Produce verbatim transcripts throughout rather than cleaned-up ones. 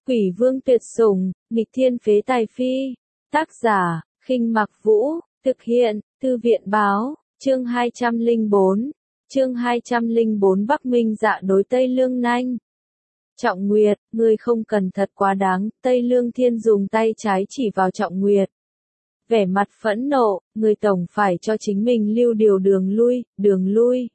Quỷ vương tuyệt sủng, nghịch thiên phế tài phi. Tác giả, Khinh Mặc Vũ, thực hiện, Thư viện báo, chương hai trăm lẻ bốn. Chương hai trăm lẻ bốn Bắc Minh Dạ đối Tây Lương Nanh. Trọng Nguyệt, ngươi không cần thật quá đáng, Tây Lương Thiên dùng tay trái chỉ vào Trọng Nguyệt. Vẻ mặt phẫn nộ, người tổng phải cho chính mình lưu điều đường lui, đường lui.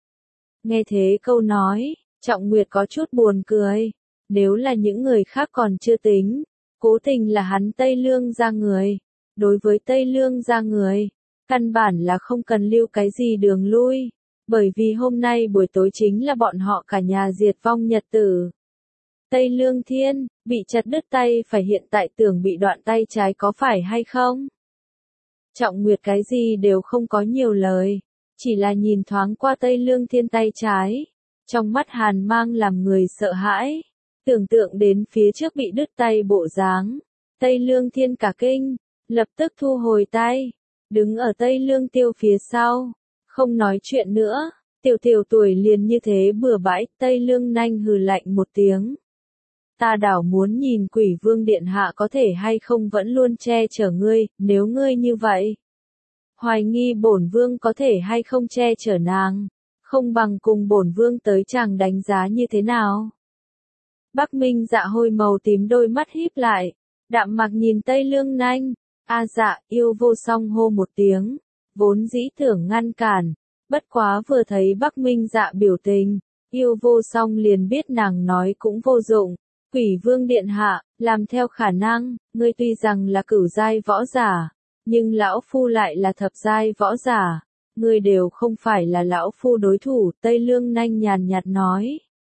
Nghe thế câu nói, Trọng Nguyệt có chút buồn cười. Nếu là những người khác còn chưa tính, cố tình là hắn Tây Lương ra người. Đối với Tây Lương ra người, căn bản là không cần lưu cái gì đường lui. Bởi vì hôm nay buổi tối chính là bọn họ cả nhà diệt vong nhật tử. Tây Lương Thiên, bị chặt đứt tay phải hiện tại tưởng bị đoạn tay trái có phải hay không? Trọng Nguyệt cái gì đều không có nhiều lời, chỉ là nhìn thoáng qua Tây Lương Thiên tay trái. Trong mắt hàn mang làm người sợ hãi, tưởng tượng đến phía trước bị đứt tay bộ dáng. Tây Lương Thiên cả kinh, lập tức thu hồi tay, đứng ở Tây Lương Tiêu phía sau, không nói chuyện nữa. Tiểu tiểu tuổi liền như thế bừa bãi, Tây Lương Nanh hừ lạnh một tiếng. Ta đảo muốn nhìn Quỷ Vương Điện Hạ có thể hay không vẫn luôn che chở ngươi, nếu ngươi như vậy. Hoài nghi bổn vương có thể hay không che chở nàng, không bằng cùng bổn vương tới chàng đánh giá như thế nào. Bắc Minh Dạ hôi màu tím đôi mắt híp lại, đạm mặc nhìn Tây Lương Nanh. A Dạ, yêu vô song hô một tiếng, vốn dĩ tưởng ngăn cản, bất quá vừa thấy Bắc Minh Dạ biểu tình, yêu vô song liền biết nàng nói cũng vô dụng. Quỷ Vương Điện Hạ, làm theo khả năng, ngươi tuy rằng là cửu giai võ giả, nhưng lão phu lại là thập giai võ giả, ngươi đều không phải là lão phu đối thủ. Tây Lương Nanh nhàn nhạt nói.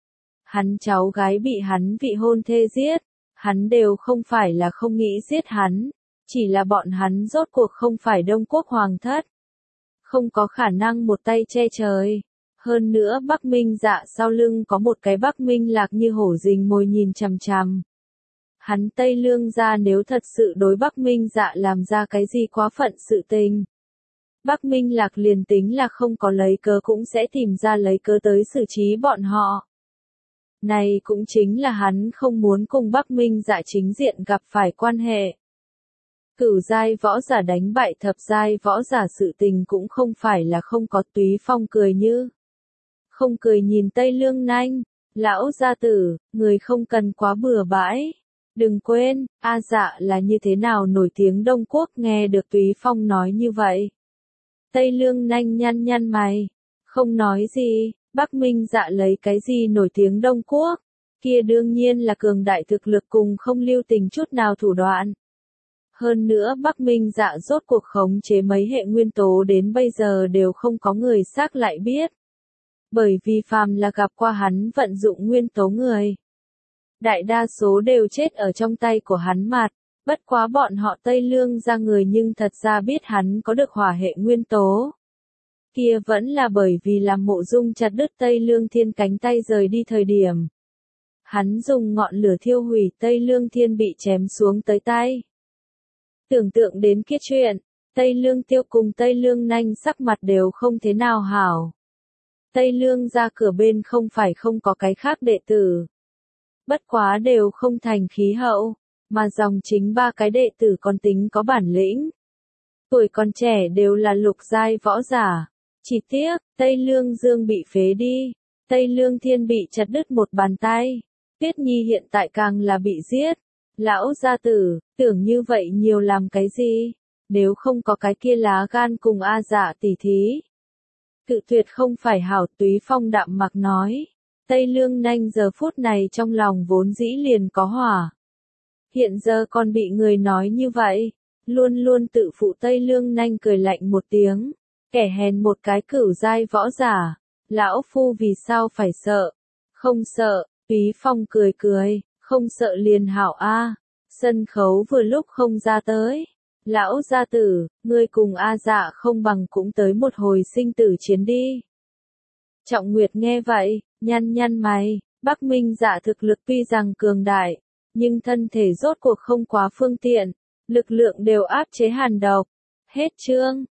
Hắn cháu gái bị hắn vị hôn thê giết, hắn đều không phải là không nghĩ giết hắn, chỉ là bọn hắn rốt cuộc không phải Đông Quốc hoàng thất, không có khả năng một tay che trời. Hơn nữa Bắc Minh Dạ sau lưng có một cái Bắc Minh Lạc như hổ rình mồi nhìn chằm chằm. Hắn Tây Lương gia nếu thật sự đối Bắc Minh Dạ làm ra cái gì quá phận sự tình, Bắc Minh Lạc liền tính là không có lấy cớ cũng sẽ tìm ra lấy cớ tới xử trí bọn họ. Này cũng chính là hắn không muốn cùng Bắc Minh Dạ chính diện gặp phải quan hệ. Cửu giai võ giả đánh bại thập giai võ giả sự tình cũng không phải là không có. Túy Phong cười như không cười nhìn Tây Lương Nanh. Lão gia tử, người không cần quá bừa bãi. Đừng quên, A Dạ là như thế nào nổi tiếng Đông Quốc. Nghe được Túy Phong nói như vậy, Tây Lương Nanh nhăn nhăn mày, không nói gì. Bắc Minh Dạ lấy cái gì nổi tiếng Đông Quốc? Kia đương nhiên là cường đại thực lực cùng không lưu tình chút nào thủ đoạn. Hơn nữa Bắc Minh Dạ rốt cuộc khống chế mấy hệ nguyên tố đến bây giờ đều không có người xác lại biết. Bởi vì phàm là gặp qua hắn vận dụng nguyên tố người, đại đa số đều chết ở trong tay của hắn mặt. Bất quá bọn họ Tây Lương ra người nhưng thật ra biết hắn có được hỏa hệ nguyên tố. Kia vẫn là bởi vì làm Mộ Dung chặt đứt Tây Lương Thiên cánh tay rời đi thời điểm, hắn dùng ngọn lửa thiêu hủy Tây Lương Thiên bị chém xuống tới tay. Tưởng tượng đến kia chuyện, Tây Lương Tiêu cùng Tây Lương Nanh sắc mặt đều không thế nào hảo. Tây Lương ra cửa bên không phải không có cái khác đệ tử, bất quá đều không thành khí hậu, mà dòng chính ba cái đệ tử còn tính có bản lĩnh. Tuổi còn trẻ đều là lục giai võ giả. Chỉ tiếc, Tây Lương Dương bị phế đi, Tây Lương Thiên bị chặt đứt một bàn tay, Tuyết Nhi hiện tại càng là bị giết. Lão gia tử, tưởng như vậy nhiều làm cái gì, nếu không có cái kia lá gan cùng A Dạ tỉ thí. Cự tuyệt không phải hảo. Túy Phong đạm mặc nói. Tây Lương Nanh giờ phút này trong lòng vốn dĩ liền có hỏa. Hiện giờ còn bị người nói như vậy, luôn luôn tự phụ Tây Lương Nanh cười lạnh một tiếng. Kẻ hèn một cái cửu giai võ giả, lão phu vì sao phải sợ? Không sợ. Túy Phong cười cười, không sợ liền hảo a. Sân khấu vừa lúc không ra tới. Lão gia tử, ngươi cùng A Dạ không bằng cũng tới một hồi sinh tử chiến đi. Trọng Nguyệt nghe vậy, nhăn nhăn mày. Bắc Minh Dạ thực lực tuy rằng cường đại, nhưng thân thể rốt cuộc không quá phương tiện, lực lượng đều áp chế hàn độc. Hết chương.